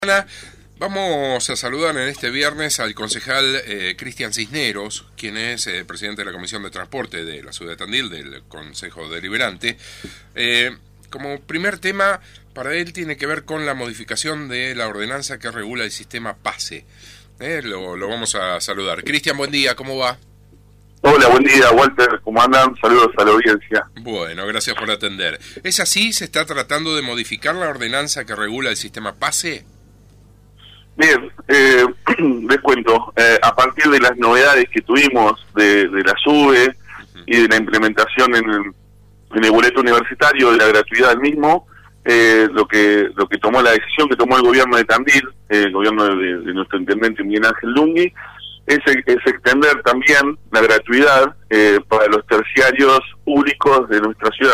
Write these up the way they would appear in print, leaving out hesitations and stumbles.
Vamos a saludar en este viernes al concejal Cristian Cisneros, quien es presidente de la Comisión de Transporte de la ciudad de Tandil, del Consejo Deliberante. Como primer tema, para él tiene que ver con la modificación de la ordenanza que regula el sistema PASE. Lo vamos a saludar. Cristian, buen día, ¿cómo va? Hola, buen día, Walter, ¿cómo andan? Saludos a la audiencia. Bueno, gracias por atender. ¿Es así? ¿Se está tratando de modificar la ordenanza que regula el sistema PASE? Bien, les cuento, a partir de las novedades que tuvimos de la SUBE y de la implementación en el boleto universitario de la gratuidad del mismo, lo que tomó la decisión que tomó el gobierno de Tandil, el gobierno de nuestro intendente Miguel Ángel Lungui, es extender también la gratuidad para los terciarios públicos de nuestra ciudad,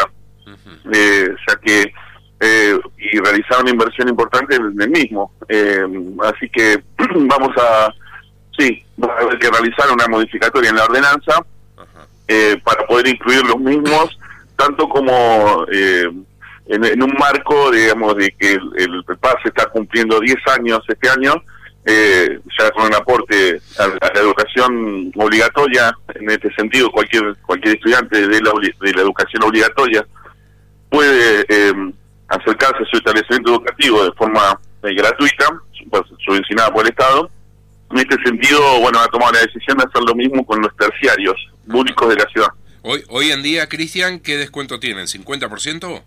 ya que y realizar una inversión importante en el mismo. Así que vamos a haber que realizar una modificatoria en la ordenanza para poder incluir los mismos, tanto como en un marco, digamos, de que el PAS está cumpliendo 10 años este año, ya con un aporte a la educación obligatoria. En este sentido, cualquier estudiante de la educación obligatoria puede acercarse a su establecimiento educativo de forma gratuita, subvencionada por el Estado. En este sentido, bueno, ha tomado la decisión de hacer lo mismo con los terciarios públicos de la ciudad. Hoy en día, Cristian, ¿qué descuento tienen? ¿50%?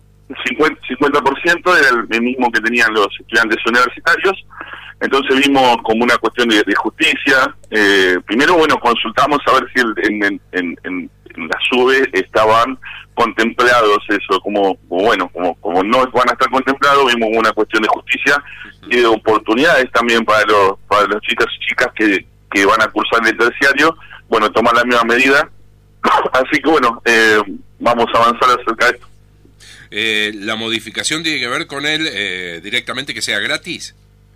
50% era el mismo que tenían los estudiantes universitarios. Entonces vimos como una cuestión de justicia. Primero, bueno, consultamos a ver si en la SUBE estaban contemplados eso, como no van a estar contemplados, vimos una cuestión de justicia y de oportunidades también para los chicos y chicas que van a cursar el terciario, bueno, tomar la misma medida. Así que bueno, vamos a avanzar acerca de esto. ¿La modificación tiene que ver con él directamente que sea gratis?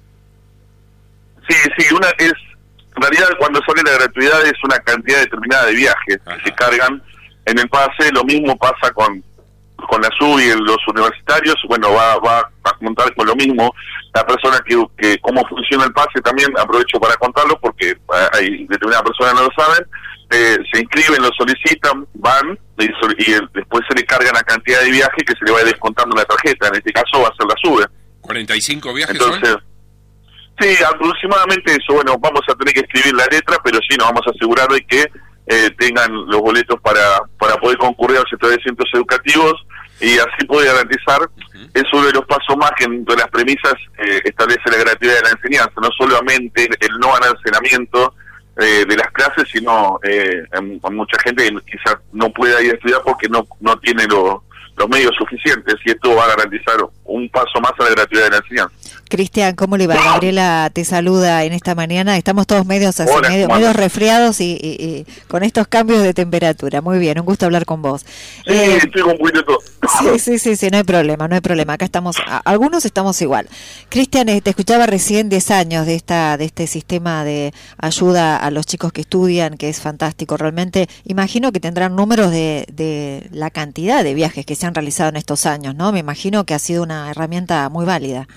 Sí, en realidad cuando sale la gratuidad es una cantidad determinada de viajes que se cargan en el PASE. Lo mismo pasa con la SUB y los universitarios. Bueno, va a contar con lo mismo. La persona que cómo funciona el PASE también aprovecho para contarlo porque hay determinadas personas que no lo saben. Se inscriben, lo solicitan, van y después se le carga la cantidad de viajes que se le va descontando en la tarjeta. En este caso va a ser la SUBE. ¿45 viajes entonces son? Sí, aproximadamente eso. Bueno, vamos a tener que escribir la letra, pero sí nos vamos a asegurar de que tengan los boletos para poder concurrir a los establecimientos educativos y así poder garantizar. Es uno de los pasos más que entre las premisas establece la gratuidad de la enseñanza, no solamente el no arancelamiento de las clases, sino mucha gente que quizás no pueda ir a estudiar porque no tiene los medios suficientes, y esto va a garantizar un paso más a la gratuidad de la enseñanza. Cristian, ¿cómo le va? Gabriela te saluda en esta mañana. Estamos todos medio resfriados y con estos cambios de temperatura. Muy bien, un gusto hablar con vos. Sí, estoy con un poquito de todo. Sí, no hay problema. Acá estamos, algunos estamos igual. Cristian, te escuchaba recién 10 años de este sistema de ayuda a los chicos que estudian, que es fantástico realmente. Imagino que tendrán números de la cantidad de viajes que se han realizado en estos años, ¿no? Me imagino que ha sido una herramienta muy válida.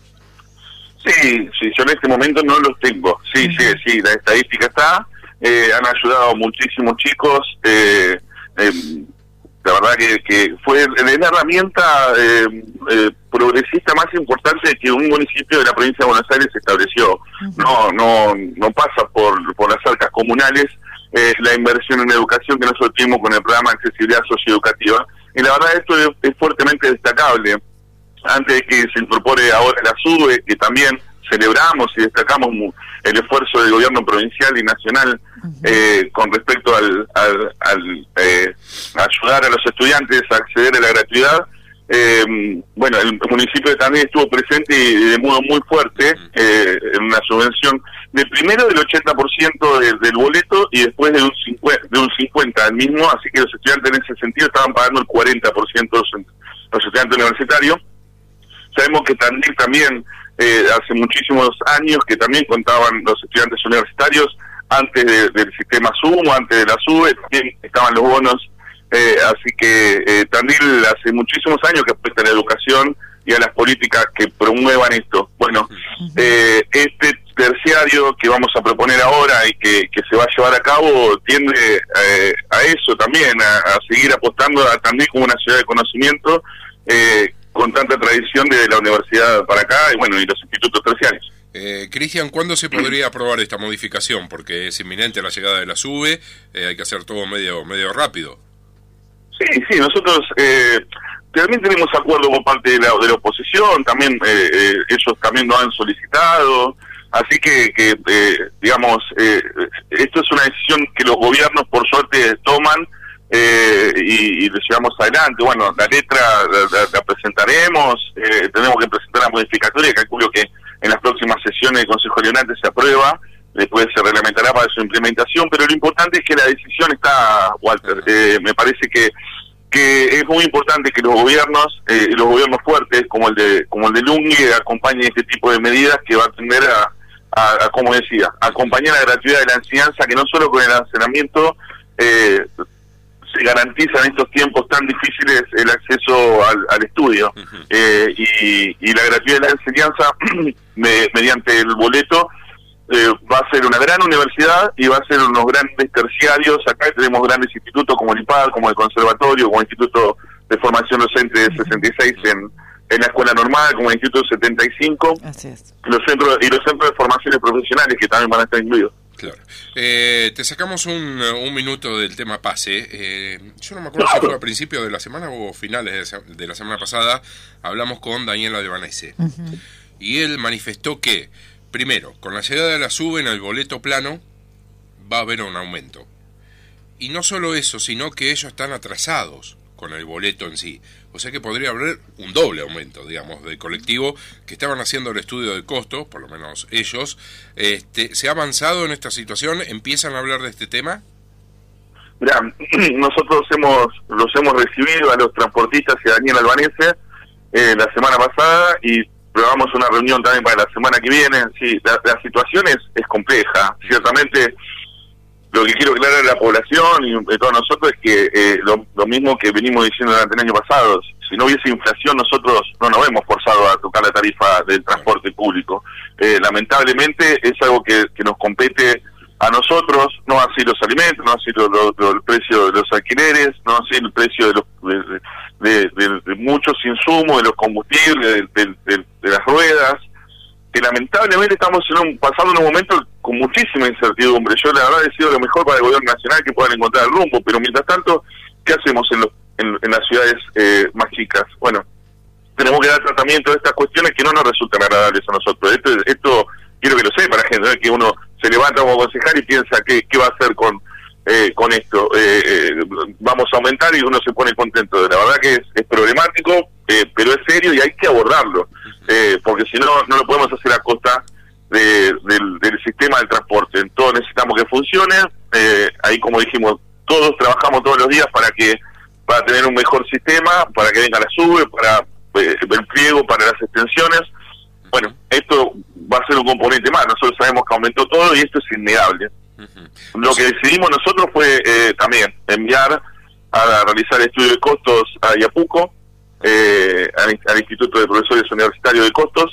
Sí, yo en este momento no los tengo. Sí, la estadística está. Han ayudado a muchísimos chicos. La verdad que fue la herramienta progresista más importante que un municipio de la provincia de Buenos Aires estableció. No pasa por las arcas comunales. La inversión en educación que nosotros tuvimos con el programa de accesibilidad socioeducativa. Y la verdad esto es fuertemente destacable. Antes de que se incorpore ahora la SUBE, que también celebramos y destacamos el esfuerzo del gobierno provincial y nacional con respecto al ayudar a los estudiantes a acceder a la gratuidad. Bueno, el municipio de Tandil estuvo presente y de modo muy fuerte en una subvención primero del 80% del boleto y después de un 50% del mismo, así que los estudiantes en ese sentido estaban pagando el 40% los estudiantes universitarios. Sabemos que Tandil también, hace muchísimos años que también contaban los estudiantes universitarios, antes del sistema SUMO, antes de la SUBE, también estaban los bonos, así que Tandil hace muchísimos años que apuesta en la educación y a las políticas que promuevan esto. Bueno, este terciario que vamos a proponer ahora y que se va a llevar a cabo tiende a eso también, a seguir apostando a Tandil como una ciudad de conocimiento, con tanta tradición de la universidad para acá, y bueno, y los institutos terciarios. Cristian, ¿cuándo se podría aprobar esta modificación? Porque es inminente la llegada de la SUBE, hay que hacer todo medio rápido. Sí, nosotros también tenemos acuerdo por parte de la oposición, también ellos también lo han solicitado, así que digamos, esto es una decisión que los gobiernos por suerte toman, y lo llevamos adelante. Bueno, la letra la presentaremos, tenemos que presentar la modificatoria, calculo que en las próximas sesiones del Consejo Deliberante se aprueba, después se reglamentará para su implementación, pero lo importante es que la decisión está, Walter. Me parece que es muy importante que los gobiernos fuertes, como el de Lunghi, acompañen este tipo de medidas que va a tender a como decía, acompañar la gratuidad de la enseñanza, que no solo con el almacenamiento se garantiza en estos tiempos tan difíciles el acceso al estudio, y la gratuidad de la enseñanza mediante el boleto va a ser una gran universidad y va a ser unos grandes terciarios. Acá tenemos grandes institutos como el IPAD, como el Conservatorio, como el Instituto de Formación Docente 66 en la Escuela Normal, como el Instituto 75. Así es. Los centros de formaciones profesionales que también van a estar incluidos. Claro. Te sacamos un minuto del tema PASE. Yo no me acuerdo si fue a principios de la semana o finales de la semana pasada, hablamos con Daniel Albanese. Y él manifestó que, primero, con la llegada de la SUBE en el boleto plano, va a haber un aumento. Y no solo eso, sino que ellos están atrasados con el boleto en sí. O sea que podría haber un doble aumento, digamos, del colectivo que estaban haciendo el estudio de costos, por lo menos ellos. ¿Se ha avanzado en esta situación? ¿Empiezan a hablar de este tema? Mirá, nosotros los hemos recibido a los transportistas y a Daniel Albanese la semana pasada, y programamos una reunión también para la semana que viene. Sí, la situación es compleja. Ciertamente, lo que quiero aclarar a la población y a todos nosotros es que lo mismo que venimos diciendo durante el año pasado, si no hubiese inflación nosotros no nos vemos forzados a tocar la tarifa del transporte público. Lamentablemente es algo que nos compete a nosotros, no así los alimentos, no así el precio de los alquileres, no así el precio de muchos insumos, de los combustibles, de las ruedas, que lamentablemente estamos pasando un momento con muchísima incertidumbre. Yo la verdad deseo lo mejor para el gobierno nacional, que puedan encontrar el rumbo, pero mientras tanto, ¿qué hacemos en las ciudades más chicas? Bueno, tenemos que dar tratamiento a estas cuestiones que no nos resultan agradables a nosotros. Esto quiero que lo sepa la gente, ¿no? Que uno se levanta como concejal y piensa qué va a hacer con esto. Vamos a aumentar y uno se pone contento. La verdad que es problemático, pero es serio y hay que abordarlo, porque si no lo podemos hacer a costa del sistema del transporte. Todos necesitamos que funcione. Ahí, como dijimos, todos trabajamos todos los días para tener un mejor sistema, para que venga la SUBE, para el pliego, para las extensiones. Bueno, esto va a ser un componente más. Nosotros sabemos que aumentó todo y esto es innegable. Lo que decidimos nosotros fue también enviar a realizar estudio de costos a IAPUCO, al Instituto de Profesores Universitarios de Costos.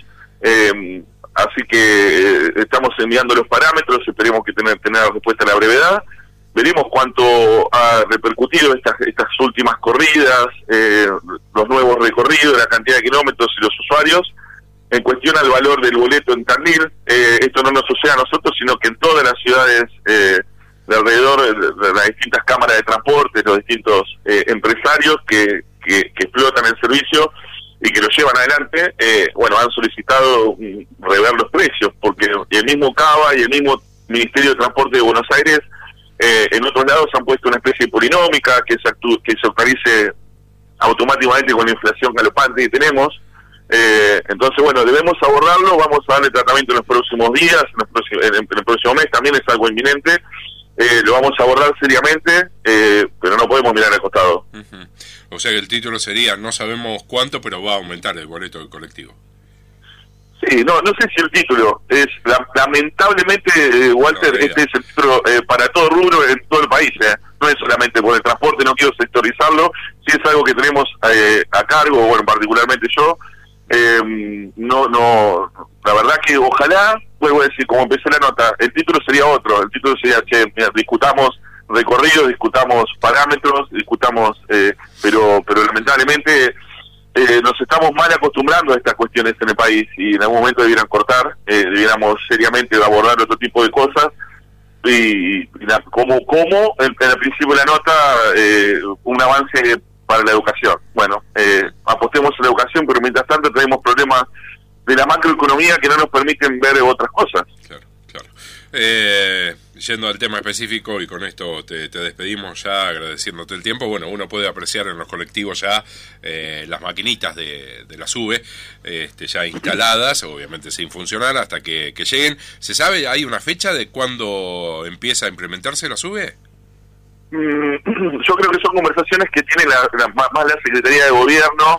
Así que estamos enviando los parámetros, esperemos que tener la respuesta a la brevedad. Veremos cuánto ha repercutido estas últimas corridas, los nuevos recorridos, la cantidad de kilómetros y los usuarios. En cuestión al valor del boleto en Tandil, esto no nos sucede a nosotros, sino que en todas las ciudades de alrededor, de las distintas cámaras de transporte, los distintos empresarios que explotan el servicio y que lo llevan adelante, han solicitado rever los precios, porque el mismo CABA y el mismo Ministerio de Transporte de Buenos Aires en otros lados han puesto una especie de polinómica que se actualice automáticamente con la inflación galopante que tenemos. Entonces, debemos abordarlo, vamos a darle tratamiento en los próximos días, en el próximo mes, también es algo inminente. Lo vamos a abordar seriamente, pero no podemos mirar al costado. O sea que el título sería, no sabemos cuánto, pero va a aumentar el boleto del colectivo. Sí, no sé si el título es, lamentablemente, Walter, este es el título para todo rubro en todo el país, no es solamente por el transporte, no quiero sectorizarlo, sí es algo que tenemos a cargo, particularmente yo, no, la verdad que ojalá, vuelvo a decir, como empecé la nota, el título sería otro, el título sería, mira, discutamos recorridos, discutamos parámetros, discutamos, pero lamentablemente nos estamos mal acostumbrando a estas cuestiones en el país y en algún momento debieran cortar, debiéramos seriamente abordar otro tipo de cosas y como en el principio de la nota, un avance para la educación. Bueno, apostemos a la educación, pero mientras tanto tenemos problemas de la macroeconomía que no nos permiten ver otras cosas. Claro, claro. Yendo al tema específico, y con esto te despedimos ya agradeciéndote el tiempo. Bueno, uno puede apreciar en los colectivos ya las maquinitas de la SUBE ya instaladas, obviamente sin funcionar hasta que lleguen. ¿Se sabe, hay una fecha de cuándo empieza a implementarse la SUBE? Yo creo que son conversaciones que tiene más la Secretaría de Gobierno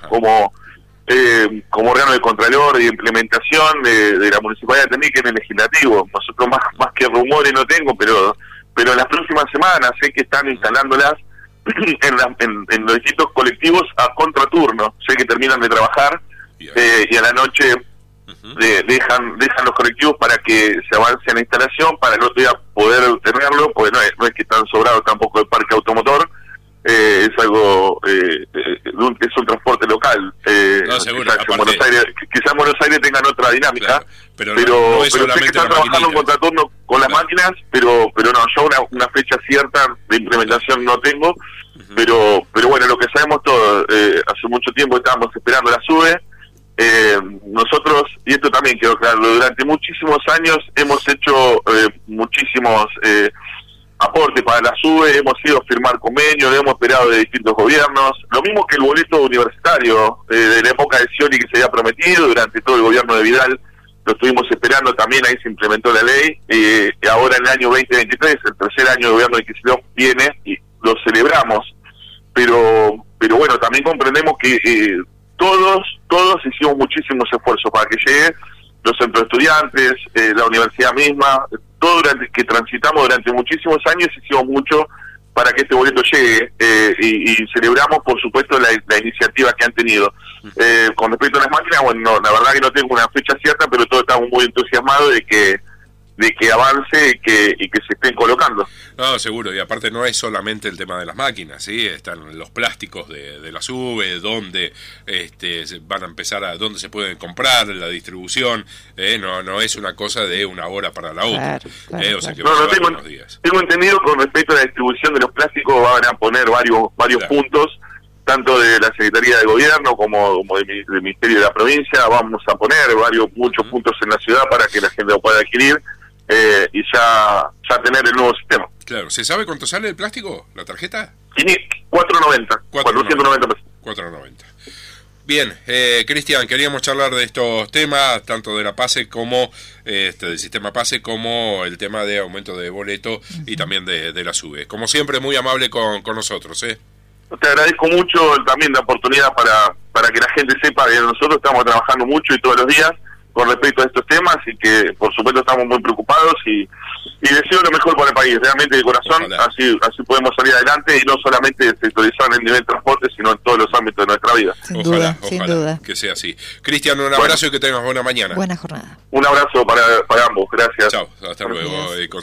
como órgano de contralor y de implementación de la Municipalidad de Tandil, que en el Legislativo. Nosotros más que rumores no tengo, pero en las próximas semanas sé que están instalándolas en los distintos colectivos a contraturno. Sé que terminan de trabajar y a la noche dejan los colectivos para que se avance en la instalación, para el otro día poder tenerlo, porque no es que están sobrados tampoco el parque automotor. Es algo, es un transporte local. No, seguro, quizás en Buenos Aires tengan otra dinámica, claro, pero sé que están trabajando en contraturno con las máquinas, pero no, yo una fecha cierta de implementación no tengo, pero bueno, lo que sabemos todos, hace mucho tiempo estábamos esperando la SUBE. Nosotros, y esto también quedó claro, durante muchísimos años hemos hecho muchísimos aporte para la SUBE, hemos ido a firmar convenios, lo hemos esperado de distintos gobiernos, lo mismo que el boleto universitario de la época de Scioli que se había prometido durante todo el gobierno de Vidal, lo estuvimos esperando también, ahí se implementó la ley, y ahora en el año 2023, el tercer año de gobierno de Kicillof viene y lo celebramos, pero bueno, también comprendemos que todos hicimos muchísimos esfuerzos para que llegue, los centros de estudiantes, la universidad misma, todo que transitamos durante muchísimos años, hicimos mucho para que este boleto llegue y celebramos, por supuesto, la iniciativa que han tenido. Con respecto a las máquinas, bueno, no, la verdad que no tengo una fecha cierta, pero todos estamos muy entusiasmados de que avance y que se estén colocando. No, seguro, y aparte no es solamente el tema de las máquinas, ¿sí? Están los plásticos de la SUBE, donde van a empezar dónde se pueden comprar, la distribución, no es una cosa de una hora para la otra, claro, o sea que tengo, unos días. Tengo entendido con respecto a la distribución de los plásticos van a poner varios claro. puntos, tanto de la Secretaría de Gobierno como del Ministerio de la Provincia, vamos a poner muchos puntos en la ciudad para que la gente lo pueda adquirir. Y ya tener el nuevo sistema. Claro, ¿se sabe cuánto sale el plástico, la tarjeta? 490 pesos. 490. Bien, Cristian, queríamos charlar de estos temas, tanto de la PASE como del sistema PASE, como el tema de aumento de boleto y también de la SUBE. Como siempre, muy amable con nosotros, Te agradezco mucho también la oportunidad para que la gente sepa que nosotros estamos trabajando mucho y todos los días con respecto a estos temas y que por supuesto estamos muy preocupados y deseo lo mejor para el país, realmente de corazón, así podemos salir adelante y no solamente sectorizar en el nivel de transporte, sino en todos los ámbitos de nuestra vida. Sin duda que sea así. Cristian, un abrazo y que tengas buena mañana. Buena jornada. Un abrazo para ambos, gracias. Chao, hasta luego.